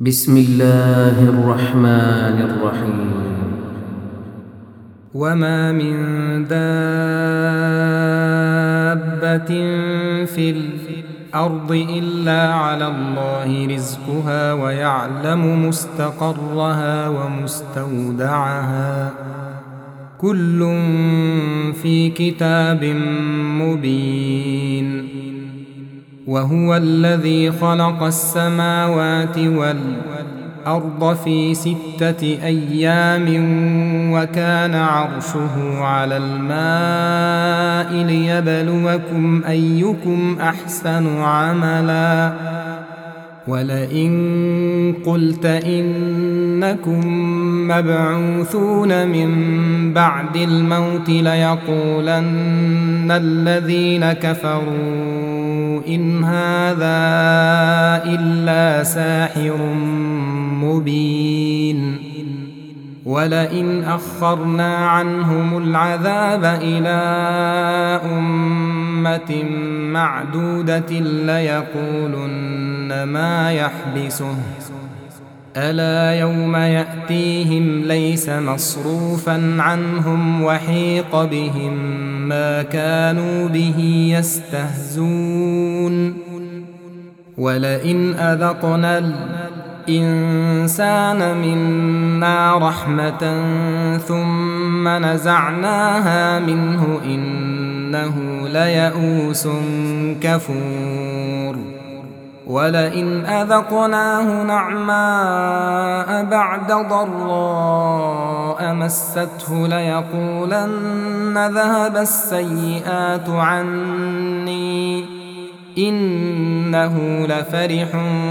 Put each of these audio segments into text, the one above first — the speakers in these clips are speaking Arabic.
بسم الله الرحمن الرحيم. وما من دابة في الأرض إلا على الله رزقها ويعلم مستقرها ومستودعها كل في كتاب مبين. وهو الذي خلق السماوات والأرض في 6 أيام وكان عرشه على الماء ليبلوكم أيكم أحسن عملا. ولئن قلت إنكم مبعوثون من بعد الموت ليقولن الذين كفروا إن هذا إلا ساحر مبين. ولئن أخرنا عنهم العذاب إلى أمة معدودة ليقولن ما يحبسه ألا يوم يأتيهم ليس مصروفا عنهم وحيق بهم ما كانوا به يستهزون. ولئن أذقنا الإنسان منا رحمة ثم نزعناها منه إنه ليئوس كفور. ولئن أذقناه نعماء بعد ضراء مسته ليقولن ذهب السيئات عني إنه لفرح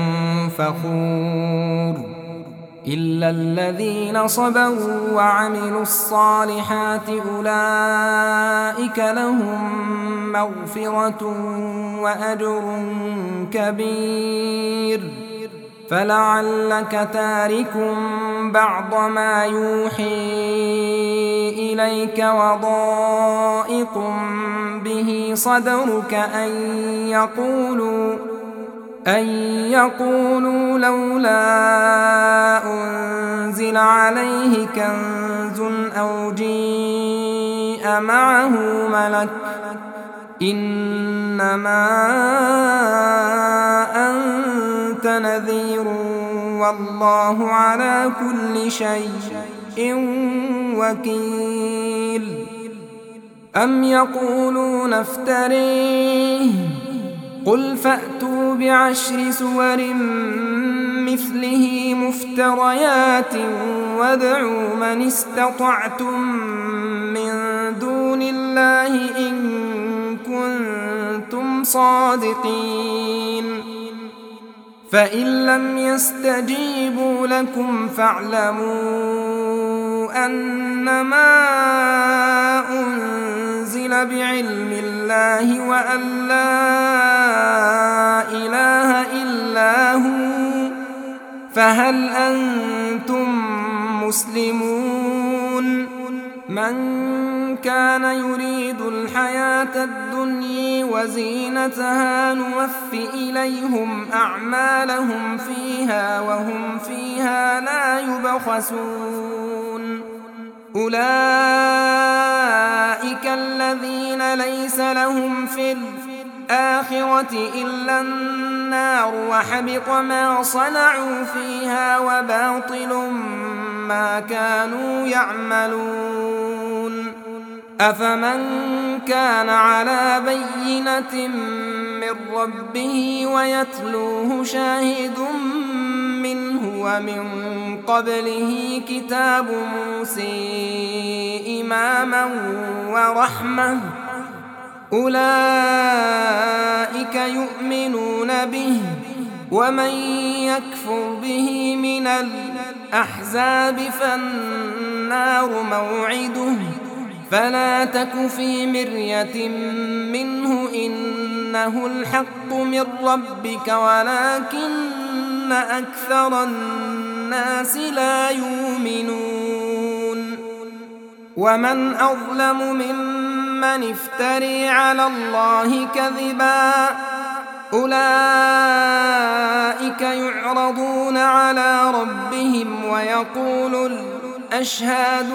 فخور. إلا الذين صبروا وعملوا الصالحات أولئك لهم مغفرة وأجر كبير. فلعلك تارك بعض ما يوحي إليك وضائق به صدرك أن يقولوا لولا أنزل عليه كنز أو جيء معه ملك إنما أنت نذير والله على كل شيء وكيل. أم يقولون افتريه قل فأتوا ب10 سور مثله مفتريات وادعوا من استطعتم من دون الله إن كنتم صادقين. فإن لم يستجيبوا لكم فاعلموا أنما أنزل بعلم الله وأن لا إله إلا هو فهل أنتم مسلمون. من كان يريد الحياة الدنيا وزينتها نوف إليهم أعمالهم فيها وهم فيها لا يبخسون. أولئك الذين ليس لهم في الآخرة إلا النار وحبط ما صنعوا فيها وباطل ما كانوا يعملون. أفمن كان على بينة من ربه ويتلوه شاهد منه ومن قبله كتاب موسى إماما ورحمة أولئك يؤمنون به. ومن يكفر به من الأحزاب فالنار موعده فلا تك في مرية منه إنه الحق من ربك ولكن أكثر الناس لا يؤمنون. ومن أظلم ممن افتري على الله كذبا أولئك يعرضون على ربهم ويقول الأشهاد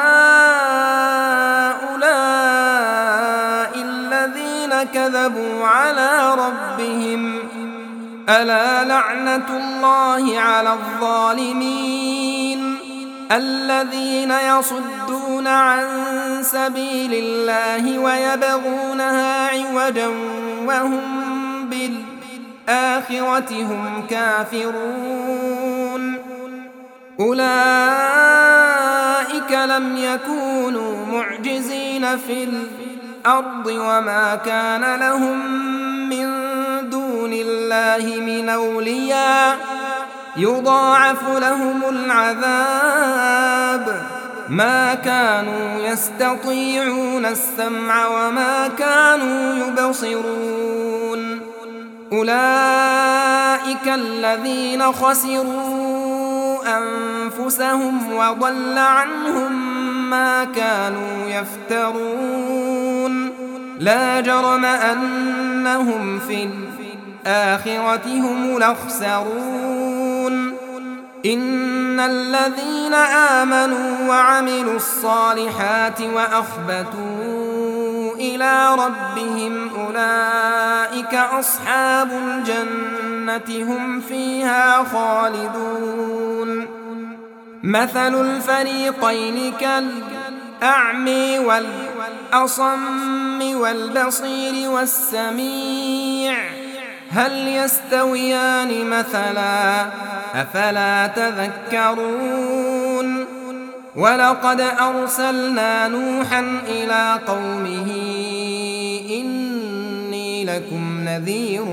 هؤلاء الذين كذبوا على ربهم ألا لعنة الله على الظالمين الذين يصدون عن سبيل الله ويبغونها عوجا وهم بالآخرة هم كافرون أولئك لم يكونوا معجزين في الأرض وما كان لهم من دون الله من أولياء يضاعف لهم العذاب ما كانوا يستطيعون السمع وما كانوا يبصرون أولئك الذين خسروا أنفسهم وضل عنهم ما كانوا يفترون لا جرم أنهم في الآخرة هم الأخسرون إن الذين آمنوا وعملوا الصالحات وأخبتوا إلى ربهم أولئك أصحاب الجنة هم فيها خالدون مثل الفريقين كالأعمي والأصم والبصير والسميع هل يستويان مثلا أفلا تذكرون ولقد أرسلنا نوحا إلى قومه إني لكم نذير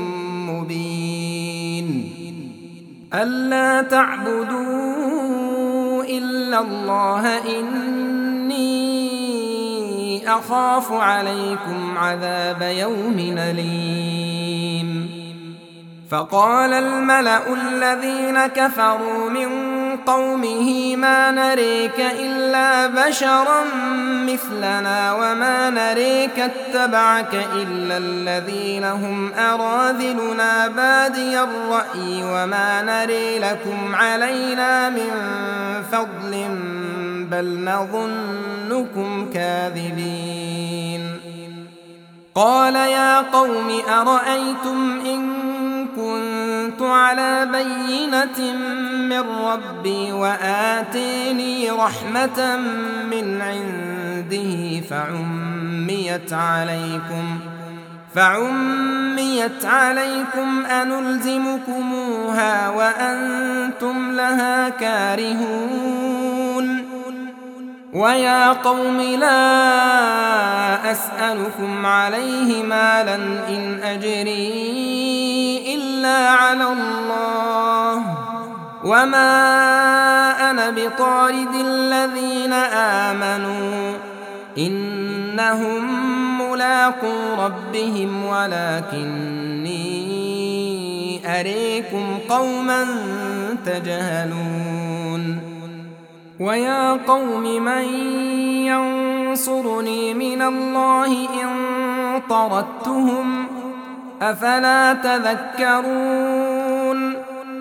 مبين ألا تعبدوا إلا الله إني أخاف عليكم عذاب يوم أليم فقال الملأ الذين كفروا من قومه ما نريك إلا بشرا مثلنا وما نريك اتبعك إلا الذين هم أراذلنا بادي الرأي وما نري لكم علينا من فضل بل نظنكم كاذبين قال يا قوم أرأيتم إن كنت على بينة من ربي وآتيني رحمة من عنده فعميت عليكم أنلزمكموها وأنتم لها كارهون ويا قوم لا أسألكم عليه مالا إن أجري إلا على الله وما أنا بطارد الذين آمنوا إنهم ملاقو ربهم ولكني أريكم قوما تجهلون ويا قوم من ينصرني من الله إن طردتهم أفلا تذكرون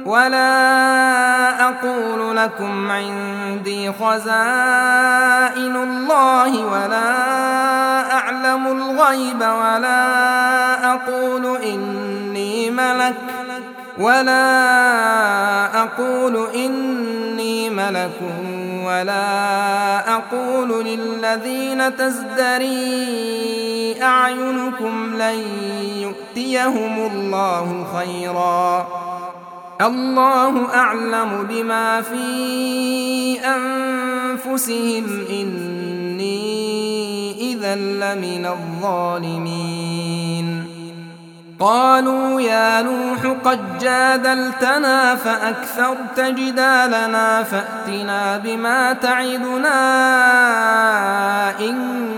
ولا أقول لكم عندي خزائن الله ولا أعلم الغيب ولا أقول إني ملك ولا أقول للذين تزدري أعينكم لن يؤتيهم الله خيرا الله أعلم بما في أنفسهم إني إذا لمن الظالمين قالوا يا نوح قد جادلتنا فأكثرت جدالنا فأتنا بما تعدنا إن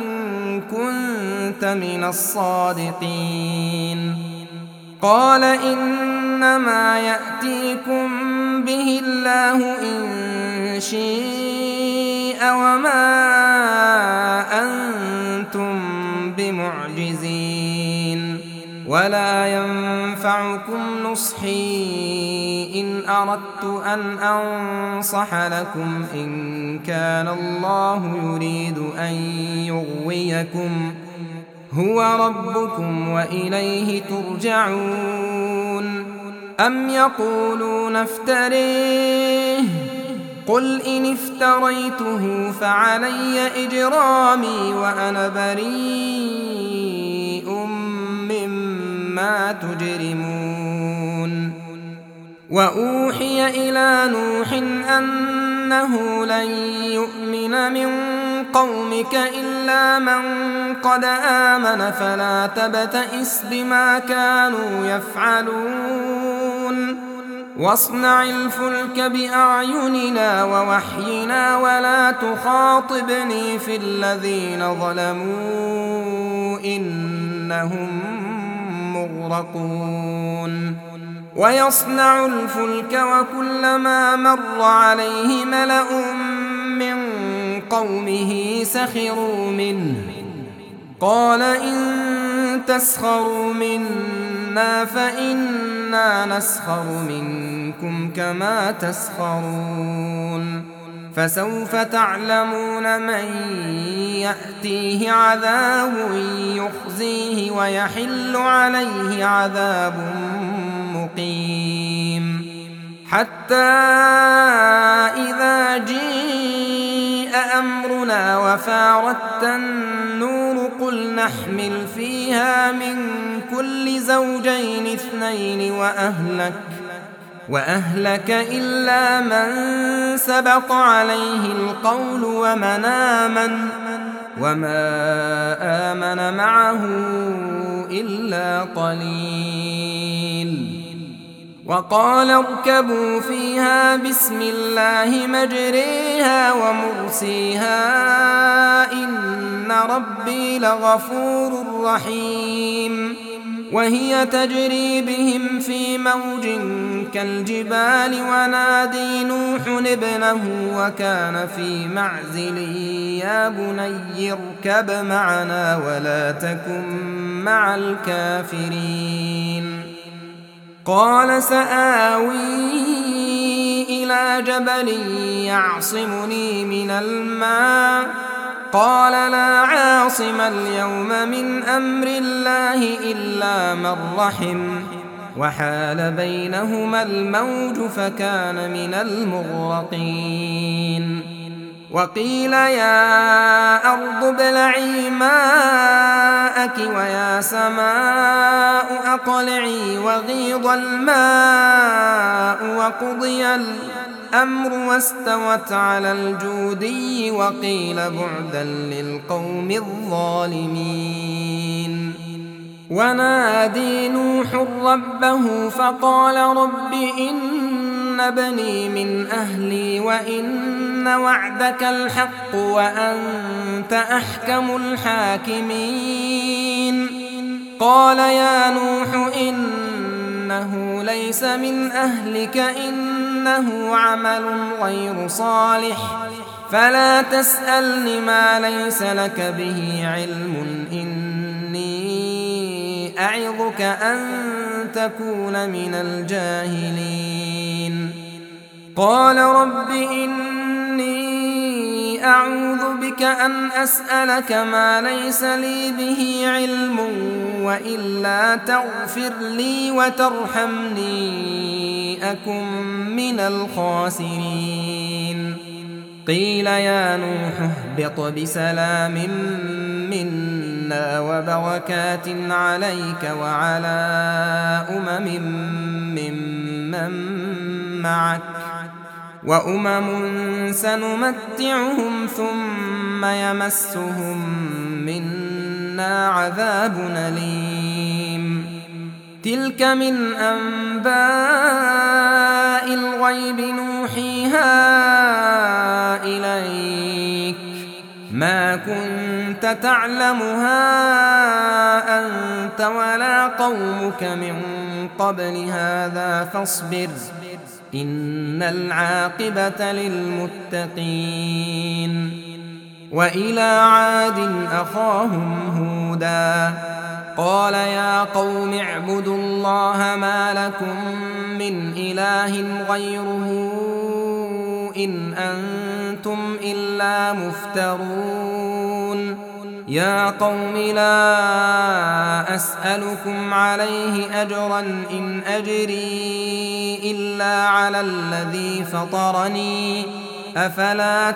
كنت من الصادقين قال إنما يأتيكم به الله إن شاء وما أنتم بمعجزين ولا ينفعكم نصحي إن أردت أن أنصح لكم إن كان الله يريد أن يغويكم هو ربكم وإليه ترجعون. أم يقولون افتريه قل إن افتريته فعلي إجرامي وأنا بريء مما تجرمون. وأوحي إلى نوح أنه لن يؤمن من قومك إلا من قد آمن فلا تبتئس بما كانوا يفعلون. واصنع الفلك بأعيننا ووحينا ولا تخاطبني في الذين ظلموا إنهم مغرقون. ويصنع الفلك وكلما مر عليه ملأ من قومه سخروا منه قال إن تسخروا منا فإنا نسخر منكم كما تسخرون. فسوف تعلمون من يأتيه عذاب يخزيه ويحل عليه عذاب مقيم. حتى إذا جاء أمرنا وفارت النور قل نحمل فيها من كل زوجين اثنين وأهلك إلا من سبق عليه القول وما آمن معه إلا قليل. وقال اركبوا فيها بسم الله مجريها ومرسيها إن ربي لغفور رحيم. وهي تجري بهم في موج كالجبال ونادي نوح ابنه وكان في معزل يا بني اركب معنا ولا تكن مع الكافرين. قال سآوي إلى جبل يعصمني من الماء قال لا عاصم اليوم من أمر الله إلا من رحم وحال بينهما الموج فكان من المغرقين. وقيل يا أرض ابلعي ماءك ويا سماء أقلعي وغيض الماء وقضي الأمر واستوت على الجودي وقيل بعدا للقوم الظالمين. ونادي نوح ربه فقال رب إن ابني من أهلي وإن وعدك الحق وأنت أحكم الحاكمين. قال يا نوح إنه ليس من أهلك إنه عمل غير صالح فلا تسألني ما ليس لك به علم إني أعظك أن تكون من الجاهلين. قال رب إني أعوذ بك أن أسألك ما ليس لي به علم وإلا تغفر لي وترحمني أكن من الخاسرين. قيل يا نوح اهبط بسلام منا وبركات عليك وعلى ممن معك وأمم سنمتعهم ثم يمسهم منا عذاب أليم. تلك من أنباء الغيب نوحيها إليك ما كنت تعلمها أنت ولا قومك من قبل هذا فاصبر إن العاقبة للمتقين. وإلى عاد أخاهم هودا قال يا قوم اعبدوا الله ما لكم من إله غيره إن أنتم إلا مفترون يا قوم لا أسألكم عليه أجرا إن أجري إلا على الذي فطرني أفلا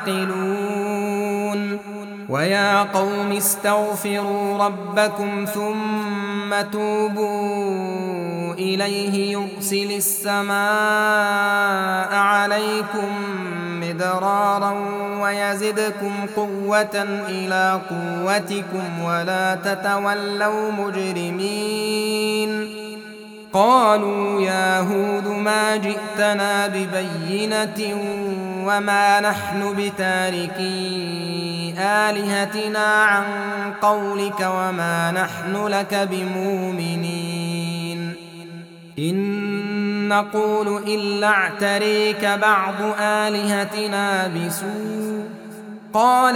تعقلون ويا قوم استغفروا ربكم ثم توبوا إليه يرسل السماء عليكم مدرارا ويزدكم قوة إلى قوتكم ولا تتولوا مجرمين قالوا يا هود ما جئتنا ببينة وما نحن بتاركي آلهتنا عن قولك وما نحن لك بمؤمنين إن نقول إلا اعتريك بعض آلهتنا بسوء قال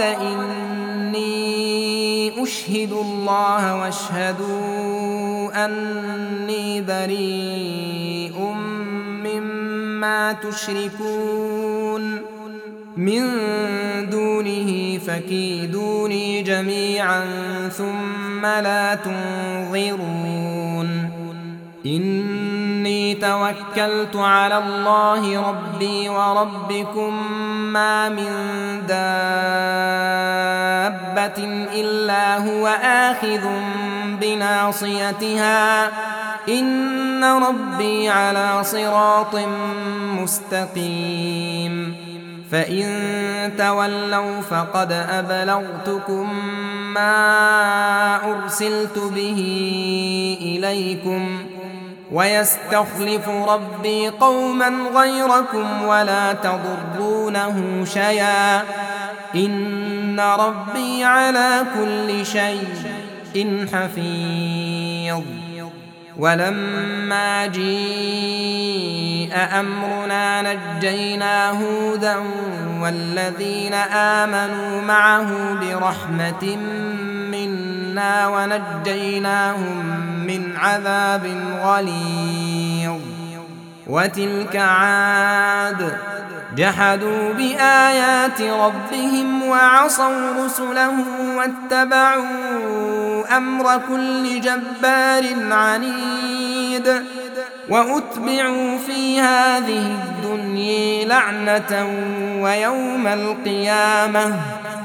إني أشهد الله واشهدوا أني بريء مما تشركون من دونه فكيدوني جميعا ثم لا تنظرون إني توكلت على الله ربي وربكم ما من دابة إلا هو آخذ بناصيتها إن ربي على صراط مستقيم فإن تولوا فقد أبلغتكم ما أرسلت به إليكم ويستخلف ربي قوما غيركم ولا تضرونه شيئا إن ربي على كل شيء حفيظ ولما جيء أمرنا نجينا هودا والذين آمنوا معه برحمة منا ونجيناهم من عذاب غليظ وتلك عاد جحدوا بآيات ربهم وعصوا رسله واتبعوا أمر كل جبار عنيد وأتبعوا في هذه الدنيا لعنة ويوم القيامة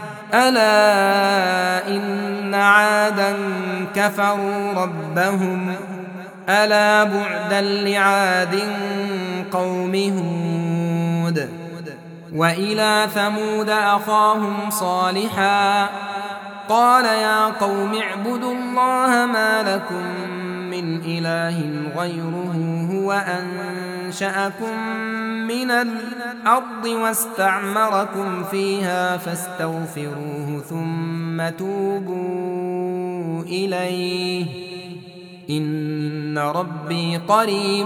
ألا إن عادا كفروا ربهم ألا بعدا لعاد قوم هود وإلى ثمود أخاهم صالحا قال يا قوم اعبدوا الله ما لكم من إله غيره هو أنشأكم من الأرض واستعمركم فيها فاستغفروه ثم توبوا إليه إن ربي قريب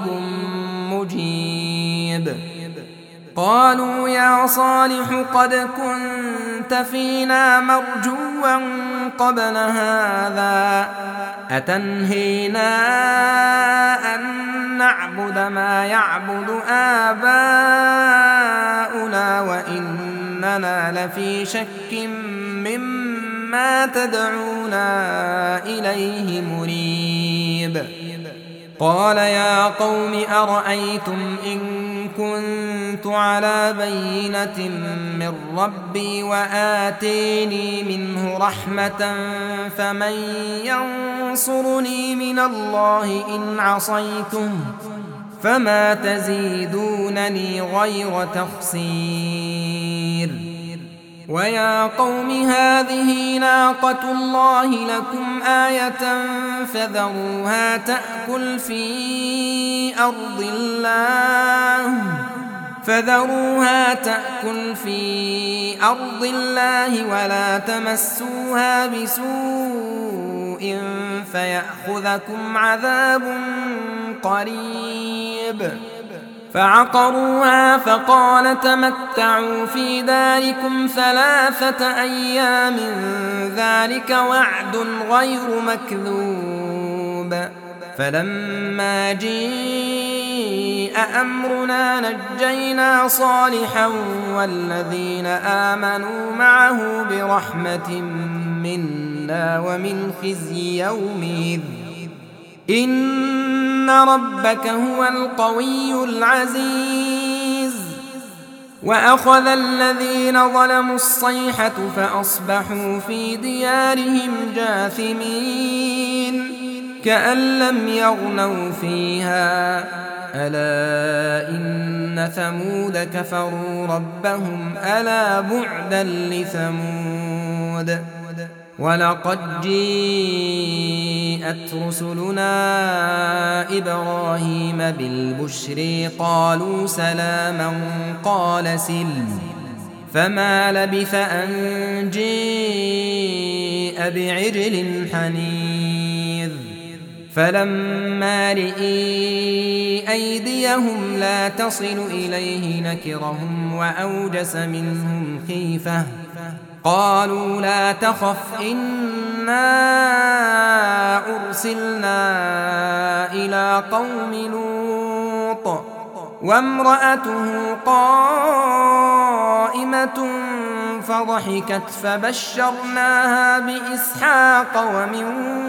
مجيب قالوا يا صالح قد كنت فينا مرجوا قبل هذا أتنهينا أن نعبد ما يعبد آباؤنا وإننا لفي شك مما تدعونا إليه مريب قال يا قوم أرأيتم إن كنت على بينة من ربي وآتيني منه رحمة فمن ينصرني من الله إن عصيته فما تزيدونني غير تخسير ويا قوم هذه ناقة الله لكم آية فذروها تأكل في أرض الله ولا تمسوها بسوء فيأخذكم عذاب قريب فعقروها فقال تمتعوا في داركم 3 أيام ذلك وعد غير مكذوب فلما جيء أمرنا نجينا صالحا والذين آمنوا معه برحمة منا ومن خزي يومئذ إن ربك هو القوي العزيز وأخذ الذين ظلموا الصيحة فأصبحوا في ديارهم جاثمين كأن لم يغنوا فيها ألا إن ثمود كفروا ربهم ألا بعدا لثمود ولقد جيءت رسلنا إبراهيم بالبشر قالوا سلاما قال سلم فما لبث أن جيء بعجل حنيذ فلما رئي أيديهم لا تصل إليه نكرهم وأوجس منهم خيفة قالوا لا تخف إنا أرسلنا إلى قوم لوط وامرأته قائمة فضحكت فبشرناها بإسحاق ومن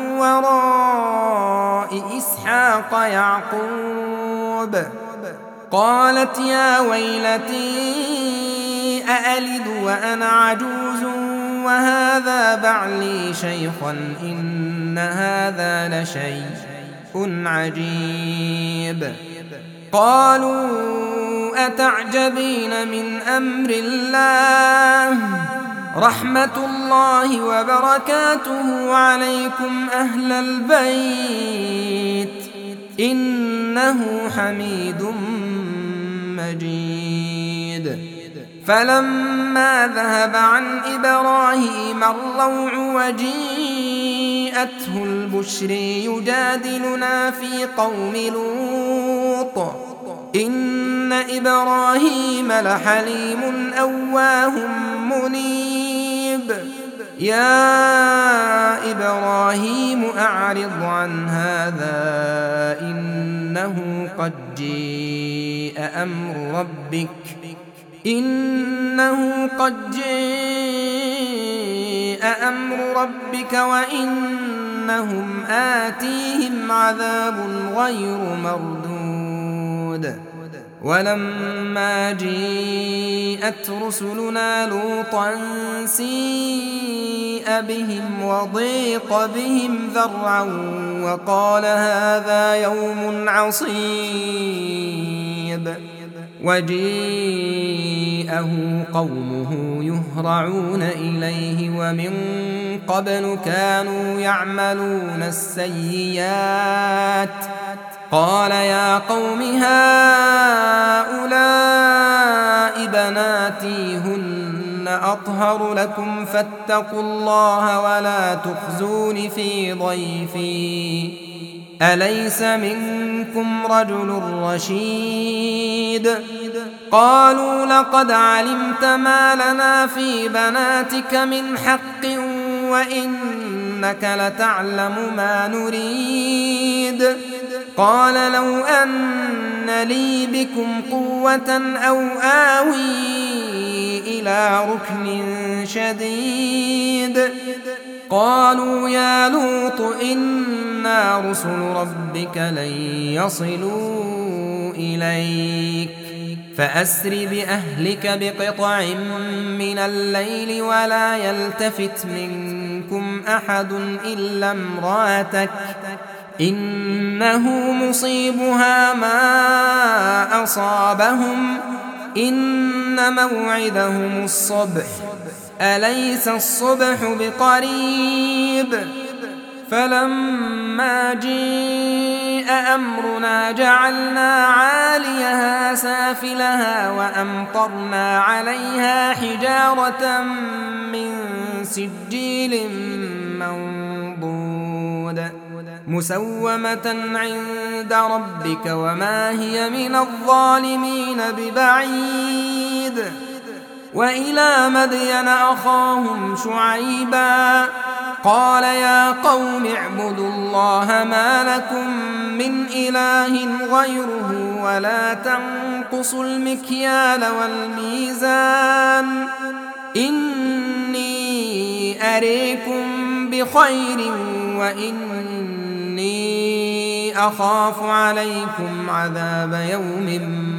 وراء إسحاق يعقوب قالت يا ويلتي أألد وأنا عجوز وهذا بعلي شيخا إن هذا لشيء عجيب قالوا أتعجبين من أمر الله رحمة الله وبركاته عليكم أهل البيت إنه حميد مجيد فلما ذهب عن إبراهيم الروع وجيءته البشر يجادلنا في قوم لوط إن إبراهيم لحليم أواه منيب يا إبراهيم أعرض عن هذا إنه قد جيء أمر ربك وإنهم آتيهم عذاب غير مردود ولما جيءت رسلنا لوطا سيء بهم وضيق بهم ذرعا وقال هذا يوم عصيب وجيءه قومه يهرعون إليه ومن قبل كانوا يعملون السيئات قال يا قوم هؤلاء بناتي هن أطهر لكم فاتقوا الله ولا تخزون في ضيفي أليس منكم رجل رشيد قالوا لقد علمت ما لنا في بناتك من حق وإنك لتعلم ما نريد قال لو أن لي بكم قوة أو آوي إلى ركن شديد قالوا يا لوط إنا رسل ربك لن يصلوا إليك فأسر بأهلك بقطع من الليل ولا يلتفت منكم أحد إلا امرأتك إنه مصيبها ما أصابهم إن موعدهم الصبح أليس الصبح بقريب فلما جيء أمرنا جعلنا عاليها سافلها وأمطرنا عليها حجارة من سجيل منضود مسومة عند ربك وما هي من الظالمين ببعيد. وإلى مدين أخاهم شعيبا قال يا قوم اعبدوا الله ما لكم من إله غيره ولا تنقصوا المكيال والميزان إني أريكم بخير وإني أخاف عليكم عذاب يوم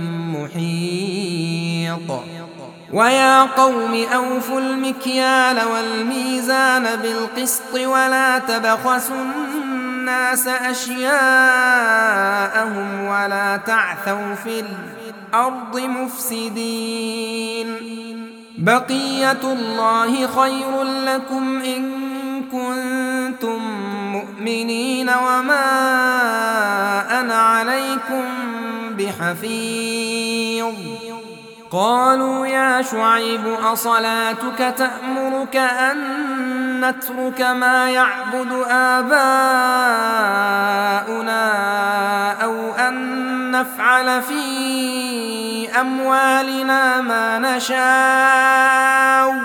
محيط. ويا قوم أوفوا المكيال والميزان بالقسط ولا تبخسوا الناس أشياءهم ولا تعثوا في الأرض مفسدين. بقية الله خير لكم إن كنتم مؤمنين وما أنا عليكم بحفيظ. قالوا يا شعيب أصلاتك تأمرك أن نترك ما يعبد آباؤنا أو أن نفعل في أموالنا ما نشاء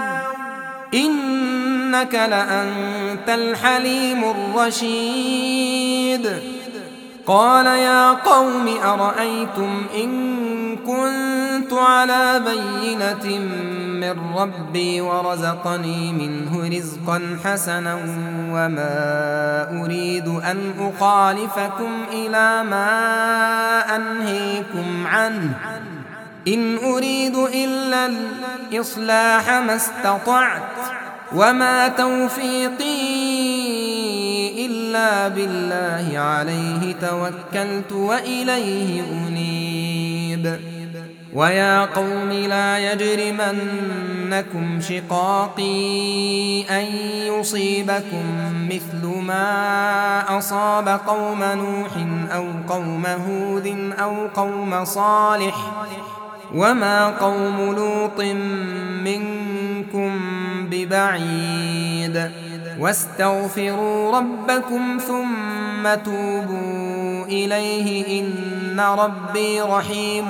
إنك لأنت الحليم الرشيد. قال يا قوم أرأيتم إن كنت على بينة من ربي ورزقني منه رزقا حسنا وما أريد أن أخالفكم إلى ما أنهيكم عنه إن أريد إلا الإصلاح ما استطعت وما توفيقي إلا بالله عليه توكلت وإليه أنيب. ويا قوم لا يجرمنكم شقاقي أن يصيبكم مثل ما أصاب قوم نوح أو قوم هود أو قوم صالح وما قوم لوط منكم ببعيد. واستغفروا ربكم ثم توبوا إليه إن ربي رحيم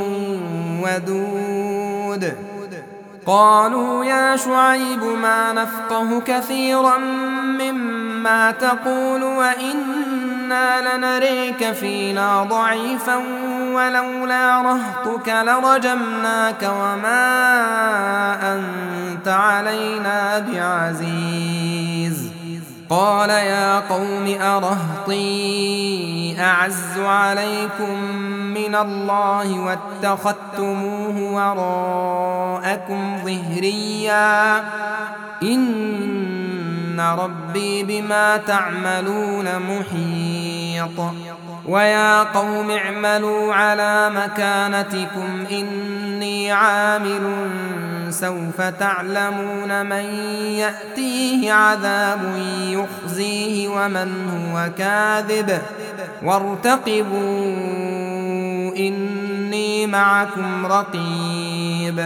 ودود. قالوا يا شعيب ما نفقه كثيرا مما تقول وإنا لنريك فينا ضعيفا ولولا رهطك لرجمناك وما أنت علينا بعزيز. قال يا قوم أرهطي أعز عليكم من الله واتخذتموه وراءكم ظهريا إن ربي بما تعملون محيط. ويا قوم اعملوا على مكانتكم إني عامل سوف تعلمون من يأتيه عذاب يخزيه ومن هو كاذب وارتقبوا إني معكم رقيب.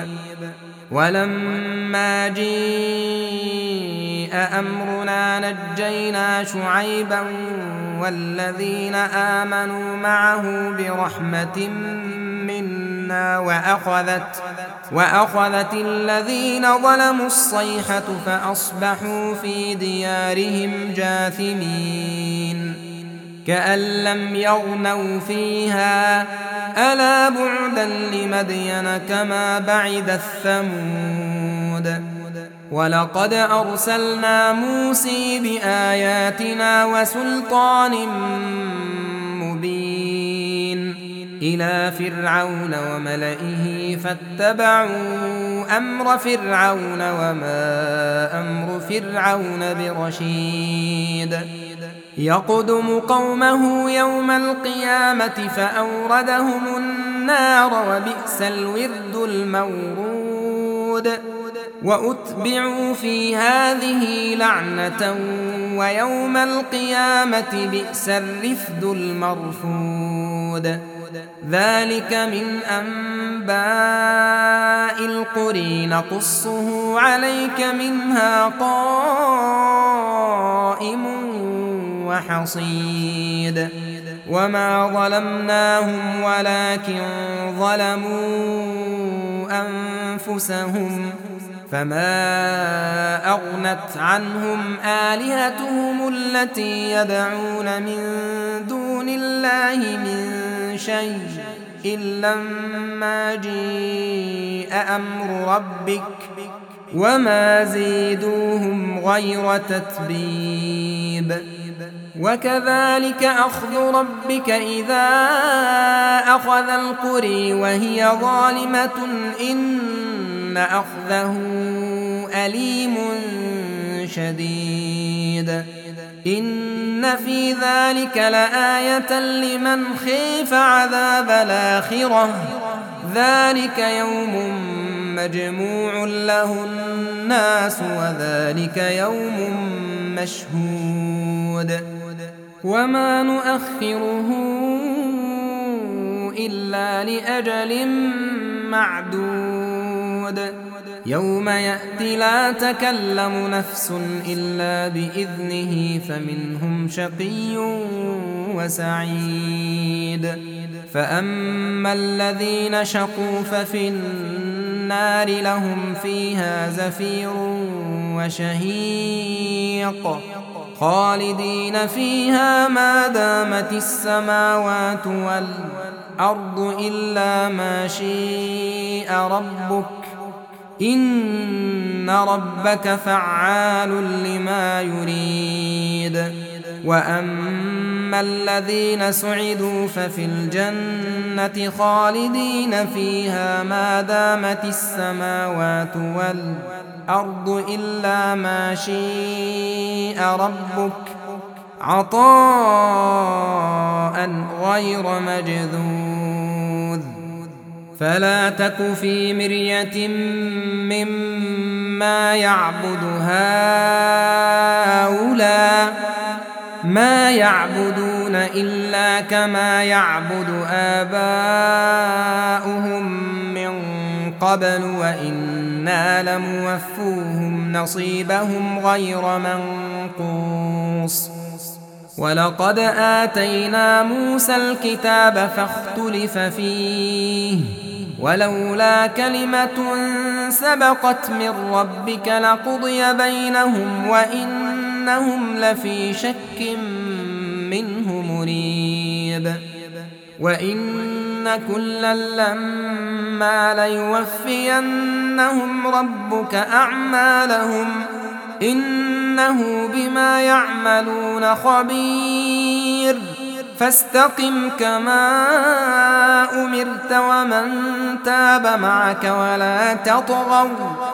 ولما جيء أمرنا نجينا شعيبا والذين آمنوا معه برحمة منا وأخذت الذين ظلموا الصيحة فأصبحوا في ديارهم جاثمين كأن لم يغنوا فيها ألا بعدا لمدين كما بعد الثمود. ولقد أرسلنا موسى بآياتنا وسلطان مبين إلى فرعون وملئه فاتبعوا أمر فرعون وما أمر فرعون برشيد. يقدم قومه يوم القيامة فأوردهم النار وبئس الورد المورود. وأتبعوا في هذه لعنة ويوم القيامة بئس الرفد المرفود. ذلك من أنباء القرى نقصه عليك منها قائم وحصيد وما ظلمناهم ولكن ظلموا أنفسهم فما أغنت عنهم آلهتهم التي يدعون من دون الله من شيء إلا لما جاء أمر ربك وما زيدوهم غير تتبيب وكذلك أخذ ربك إذا أخذ القرى وهي ظالمة إن أخذه أليم شديد إن في ذلك لآية لمن خيف عذاب الآخرة ذلك يوم مجموع له الناس وذلك يوم مشهود وما نؤخره إلا لأجل معدود يوم يأتي لا تكلم نفس إلا بإذنه فمنهم شقي وسعيد فأما الذين شقوا ففي النار لهم فيها زفير وشهيق خالدين فيها ما دامت السماوات والأرض إلا ما شاء ربك إن ربك فعال لما يريد وأما الذين سعدوا ففي الجنة خالدين فيها ما دامت السماوات والأرض إلا ما شاء ربك عطاء غير مجذوذ فلا تك في مرية مما يعبد هؤلاء ما يعبدون إلا كما يعبد آباؤهم من قبل وإنا لموفوهم نصيبهم غير منقوص ولقد آتينا موسى الكتاب فاختلف فيه ولولا كلمة سبقت من ربك لقضي بينهم وإنهم لفي شك منه مريب وإن كلا لما ليوفينهم ربك أعمالهم إنه بما يعملون خبير فاستقم كما أمرت ومن تاب معك ولا تطغوا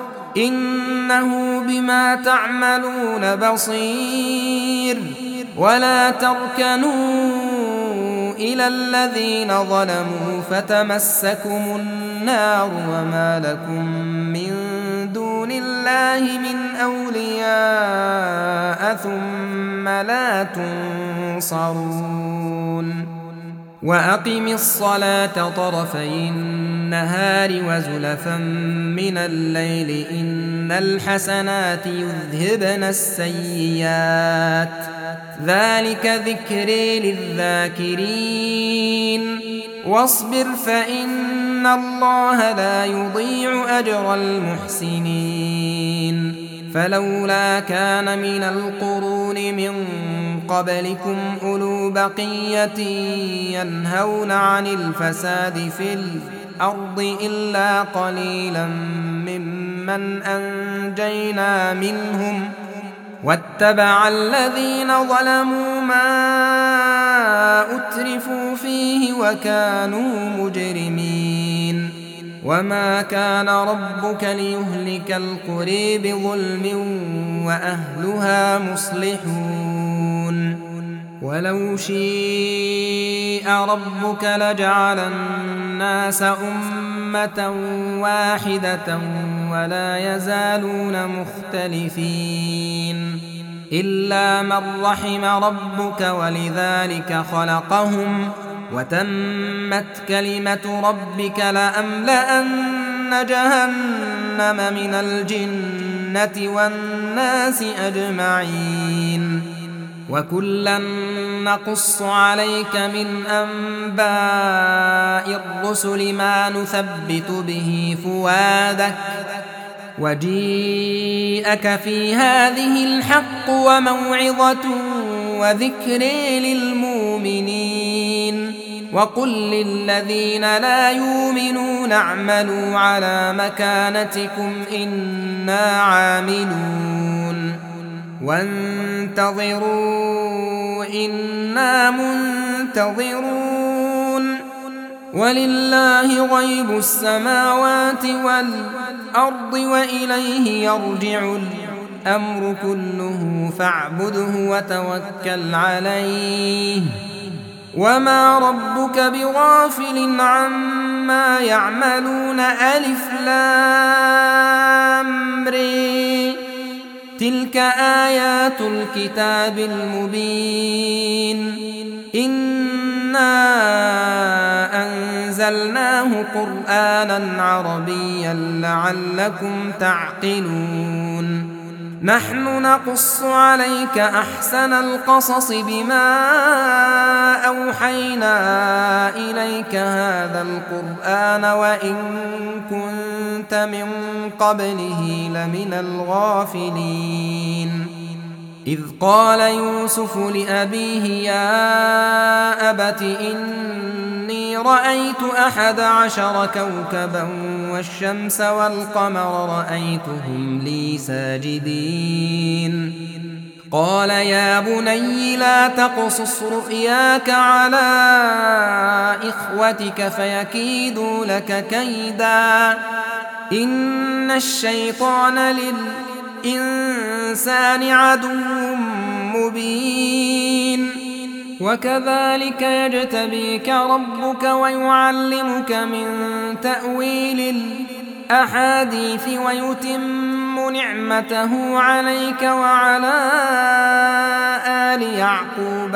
إنه بما تعملون بصير ولا تركنوا إلى الذين ظلموا فتمسكم النار وما لكم من دون الله من أولياء ثم لا تنصرون وأقم الصلاة طرفي النهار وزلفا من الليل إن الحسنات يذهبن السيئات ذلك ذكري للذاكرين واصبر فإن الله لا يضيع أجر المحسنين فلولا كان من القرون من قبلكم أولو بقية ينهون عن الفساد في الأرض إلا قليلا ممن أنجينا منهم واتبع الذين ظلموا ما أترفوا فيه وكانوا مجرمين وما كان ربك ليهلك القرى بظلم وأهلها مصلحون ولو شاء ربك لجعل الناس أمة واحدة ولا يزالون مختلفين إلا من رحم ربك ولذلك خلقهم وتمت كلمة ربك لأملأن جهنم من الجنة والناس أجمعين وكلا نقص عليك من أنباء الرسل ما نثبت به فؤادك وجيءك في هذه الحق وموعظة وذكر للمؤمنين وقل للذين لا يؤمنون اعملوا على مكانتكم إنا عاملون وانتظروا إنا منتظرون ولله غيب السماوات والأرض وإليه يرجع الأمر كله فاعبده وتوكل عليه وما ربك بغافل عما يعملون ألف لام ر تلك آيات الكتاب المبين إنا أنزلناه قرآنا عربيا لعلكم تعقلون نحن نقص عليك أحسن القصص بما أوحينا إليك هذا القرآن وإن كنت من قبله لمن الغافلين إذ قال يوسف لأبيه يا أبت إني رأيت 11 كوكبا والشمس والقمر رأيتهم لي ساجدين قال يا بني لا تقصص رؤياك على إخوتك فيكيدوا لك كيدا إن الشيطان للإنسان عدو مبين وكذلك يجتبيك ربك ويعلمك من تأويل الأحاديث ويتم نعمته عليك وعلى آل يعقوب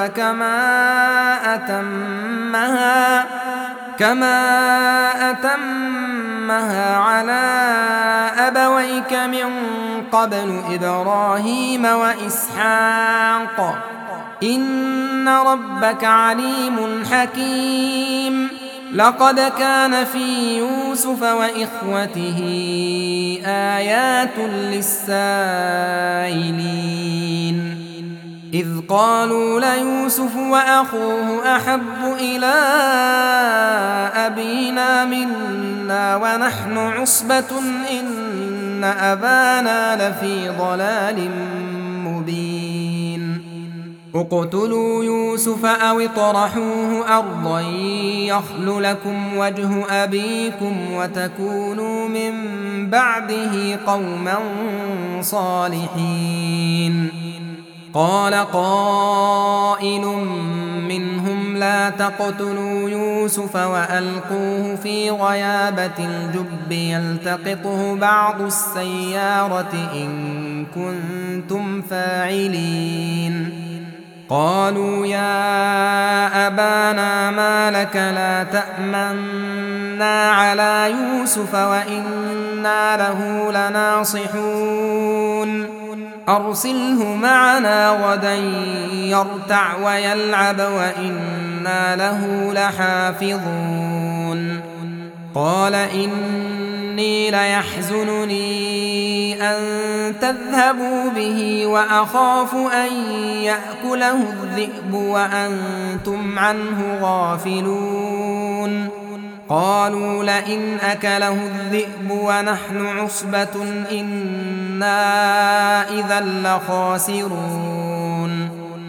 كما أتمها على أبويك من قبل إبراهيم وإسحاق إن ربك عليم حكيم لقد كان في يوسف وإخوته آيات للسائلين إذ قالوا ليوسف وأخوه أحب إلى أبينا منا ونحن عصبة إن أبانا لفي ضلال مبين اقتلوا يوسف أو اطرحوه أرضا يخل لكم وجه أبيكم وتكونوا من بعده قوما صالحين قال قائل منهم لا تقتلوا يوسف وألقوه في غيابة الجب يلتقطه بعض السيارة إن كنتم فاعلين قالوا يا أبانا ما لك لا تأمنا على يوسف وإنا له لناصحون أرسله معنا غدا يرتع ويلعب وإنا له لحافظون قال إني ليحزنني أن تذهبوا به وأخاف أن يأكله الذئب وأنتم عنه غافلون قالوا لئن أكله الذئب ونحن عصبة إنا إذا لخاسرون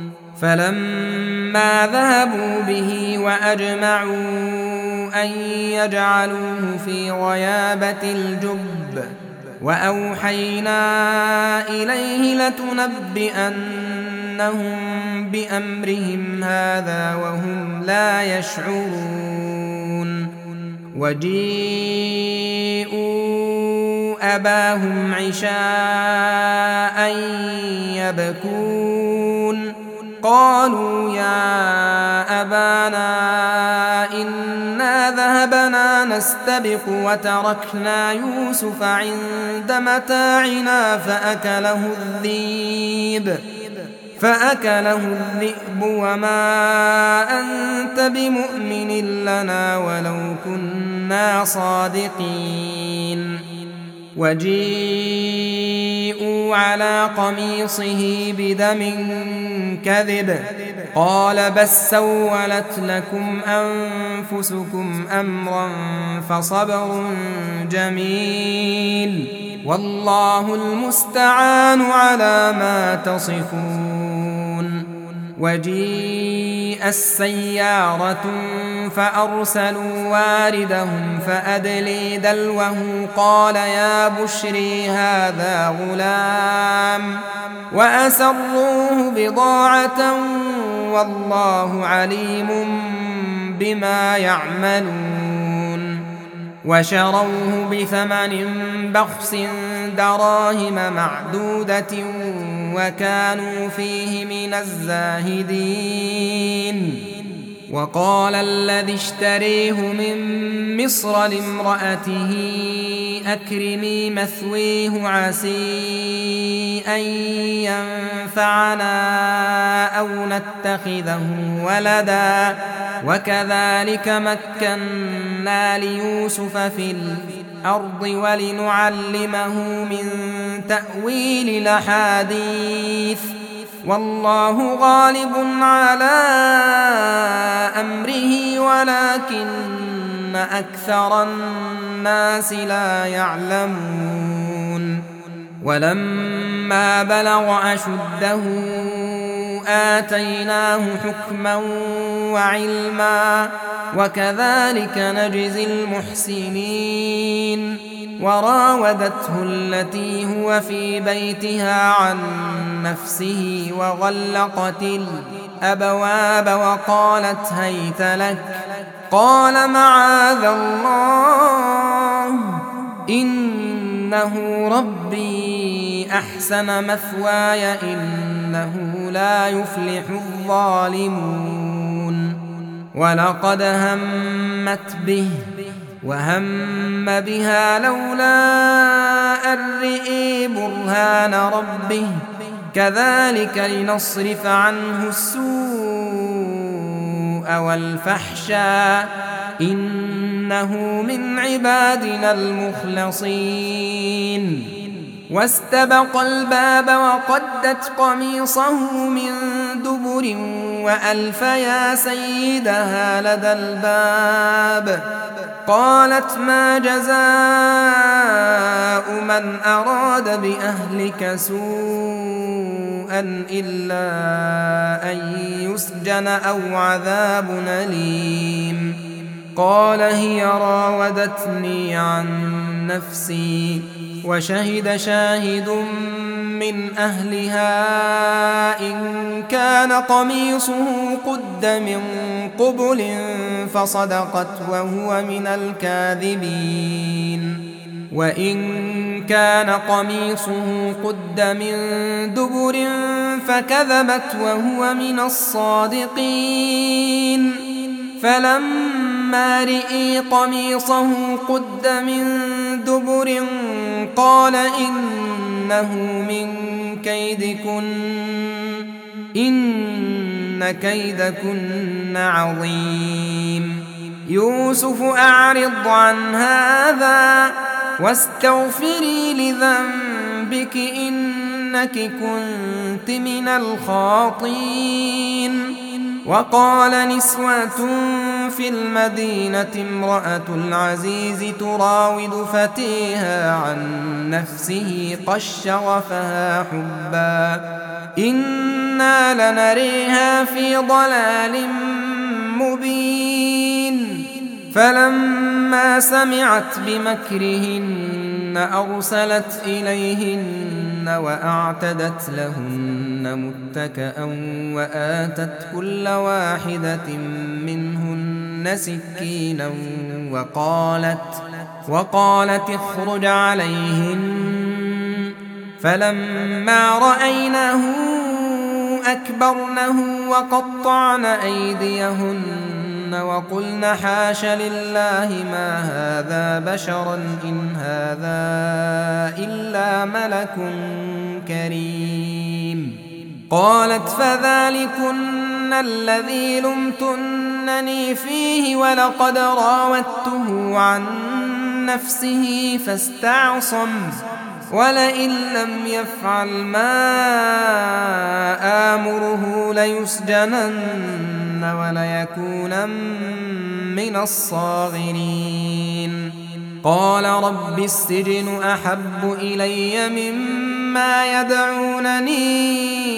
فلما ذهبوا به وأجمعوا أن يجعلوه في غيابة الجب وأوحينا إليه لتنبئنهم بأمرهم هذا وهم لا يشعرون وجيءوا أباهم عشاء يبكون قالوا يا أبانا إنا ذهبنا نستبق وتركنا يوسف عند متاعنا فأكله الذئب فأكله الذئب وما أنت بمؤمن لنا ولو كنا صادقين وجيءوا على قميصه بدم كذب قال بل سولت لكم أنفسكم أمرا فصبر جميل والله المستعان على ما تصفون وجيء السيارة فأرسلوا واردهم فأدلي دلوه قال يا بشري هذا غلام وأسروه بضاعة والله عليم بما يعملون وشروه بثمن بخس دراهم معدودة وكانوا فيه من الزاهدين وقال الذي اشتريه من مصر لامرأته أكرمي مثويه عسي أن ينفعنا أو نتخذه ولدا وكذلك مكنا ليوسف في الأرض ولنعلمه من تأويل الأحاديث والله غالب على أمره ولكن أكثر الناس لا يعلمون ولما بلغ أشده آتيناه حكما وعلما وكذلك نجزي المحسنين وراودته التي هو في بيتها عن نفسه وغلقت الأبواب وقالت هيت لك قال معاذ الله إنه ربي أحسن مثواي إنه لا يفلح الظالمون ولقد همت به وهم بها لولا أن رئي برهان ربه كذلك لنصرف عنه السوء والفحشاء إنه من عبادنا المخلصين واستبق الباب وقدت قميصه من دبر وألف يا سيدها لدى الباب قالت ما جزاء من أراد بأهلك سوءا إلا أن يسجن أو عذاب أليم قال هي راودتني عن نفسي وشهد شاهد من أهلها إن كان قميصه قد من قبل فصدقت وهو من الكاذبين وإن كان قميصه قد من دبر فكذبت وهو من الصادقين فلما رئي قميصه قد من دبر قال إنه من كيدكن إن كيدكن عظيم يوسف أعرض عن هذا واستغفري لذنبك إنك كنت من الخاطئين وقال نسوة في المدينة امرأة العزيز تراود فتيها عن نفسه قد شغفها حبا إنا لنريها في ضلال مبين فلما سمعت بمكرهن أرسلت إليهن وأعتدت لهن متكأ وآتت كل واحدة منهن سكينا وقالت اخرج عليهن فلما رأينه أكبرنه وقطعن أيديهن وقلن حاش لله ما هذا بشرا إن هذا إلا ملك كريم قالت فذلكن الذي لمتنني فيه ولقد راودته عن نفسه فاستعصم ولئن لم يفعل ما آمره ليسجنن وليكونن من الصاغرين قال رب السجن أحب إلي مما يدعونني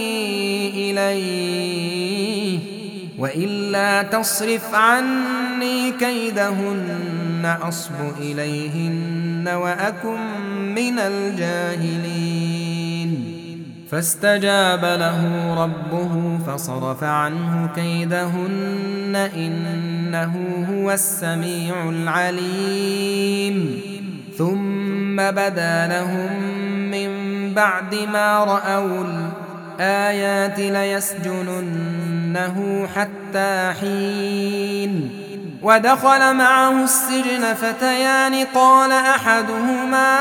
إليه وإلا تصرف عني كيدهن أصب إليهن وأكن من الجاهلين فاستجاب له ربه فصرف عنه كيدهن إنه هو السميع العليم ثم بدا لهم من بعد ما رأوا الآيات ليسجننه حتى حين ودخل معه السجن فتيان قال أحدهما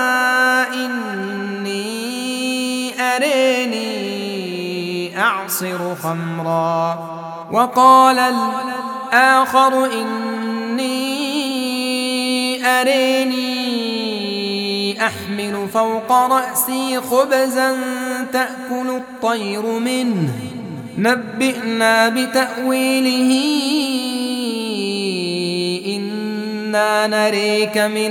إني أريني أعصر خمرا وقال الآخر إني أريني أحمل فوق رأسي خبزا تأكل الطير منه نبئنا بتأويله إنا نريك من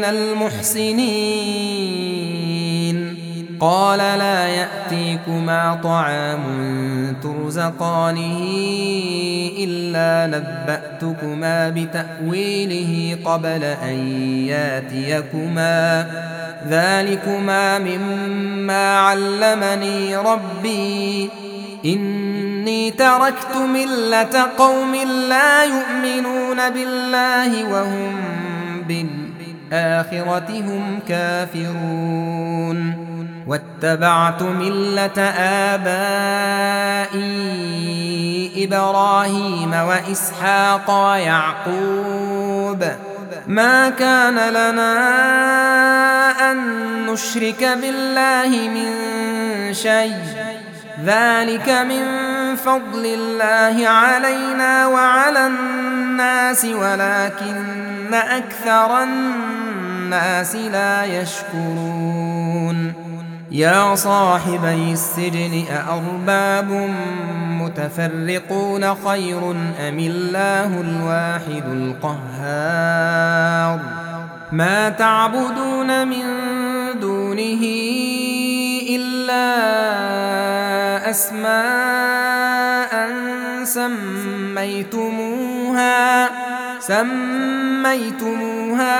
المحسنين قال لا يأتيكما طعام ترزقانه إلا نبأتكما بتأويله قبل أن ياتيكما ذلكما مما علمني ربي إني تركت ملة قوم لا يؤمنون بالله وهم بالآخرة هم كافرون واتبعت ملة آبائي إبراهيم وإسحاق ويعقوب ما كان لنا أن نشرك بالله من شيء ذلك من فضل الله علينا وعلى الناس ولكن أكثر الناس لا يشكرون يا صاحبي السجن أأرباب متفرقون خير أم الله الواحد القهار ما تعبدون من دونه إلا أسماء سميتموها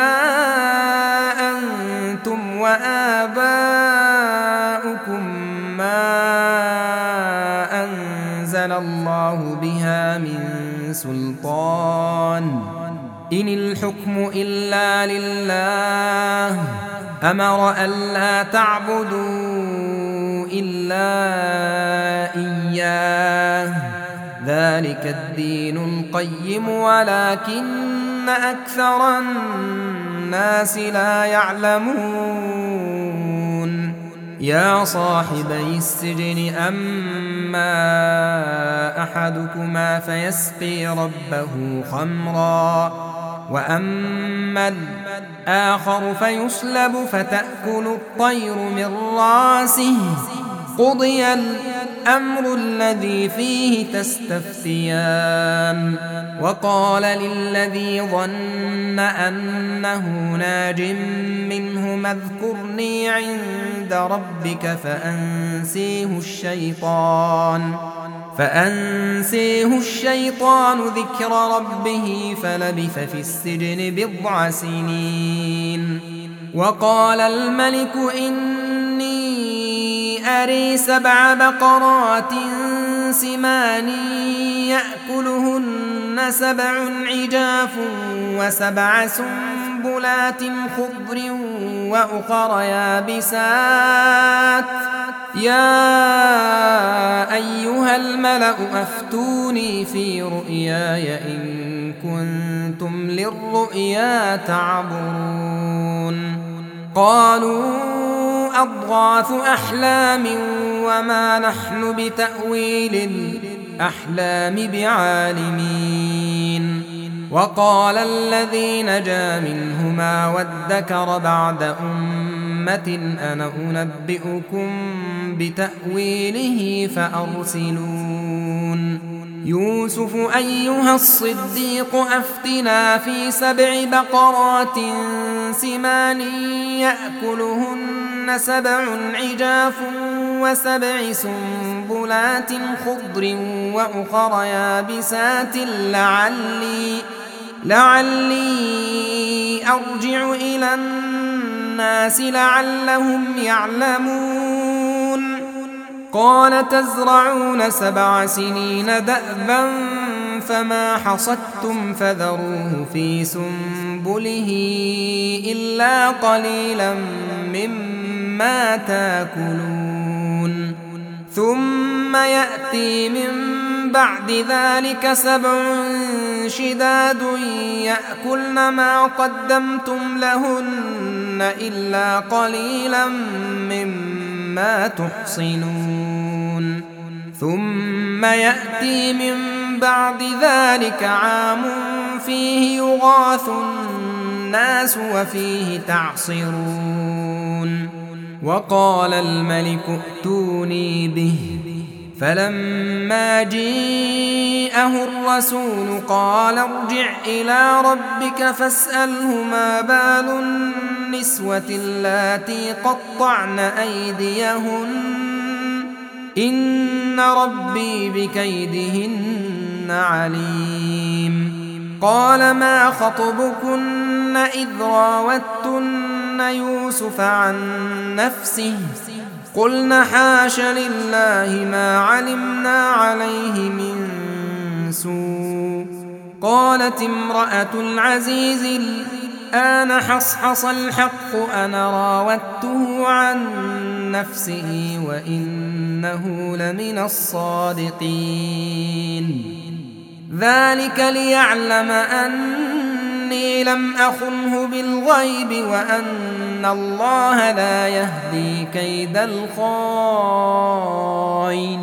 أنتم وآباؤكم ما أنزل الله بها من سلطان إن الحكم إلا لله أمر ألا تعبدوا إلا إياه ذلك الدين القيم ولكن أكثر الناس لا يعلمون يا صاحبي السجن أما أحدكما فيسقي ربه خمرا وأما الآخر فيصلب فتأكل الطير من راسه قضي الأمر الذي فيه تستفتيان وقال للذي مَّنَّ أنه ناج منهم اذكرني عند ربك فأنسيه الشيطان ذكر ربه فلبث في السجن 9 سنين وقال الملك إني أري 7 بقرات سمان يأكلهن 7 عجاف و7 سنبلات خضر وأخر يابسات يا أيها الملأ أفتوني في رؤياي إن كنتم للرؤيا تعبرون قالوا أضغاث أحلام وما نحن بتأويل الأحلام بعالمين. وقال الذي نجا منهما وادكر بعد أمة أنا أنبئكم بتأويله فأرسلون. يوسف أيها الصديق أفتنا في 7 بقرات سمان يأكلهن 7 عجاف و7 سنبلات خضر وأخر يابسات لعلي أرجع إلى الناس لعلهم يعلمون. قال تزرعون 7 سنين دأبا فما حصدتم فذروه في سنبله إلا قليلا مما تاكلون. ثم يأتي من بعد ذلك 7 شداد يأكلن ما قدمتم لهن إلا قليلا مما تحصنون. ثم يأتي من بعد ذلك عام فيه يغاث الناس وفيه تعصرون. وقال الملك ائتوني به فلما جيءه الرسول قال ارجع إلى ربك فاسأله ما بال النسوة اللاتي قطعن أيديهن إن ربي بكيدهن عليم. قال ما خطبكن إذ راوتن يوسف عن نفسه قلن حاش لله ما علمنا عليه من سوء. قالت امرأة العزيز الآن حصحص الحق أنا راودته عن نفسه وإنه لمن الصادقين. ذلك ليعلم أني لم أخنه بالغيب وأن الله لا يهدي كيد الخائنين.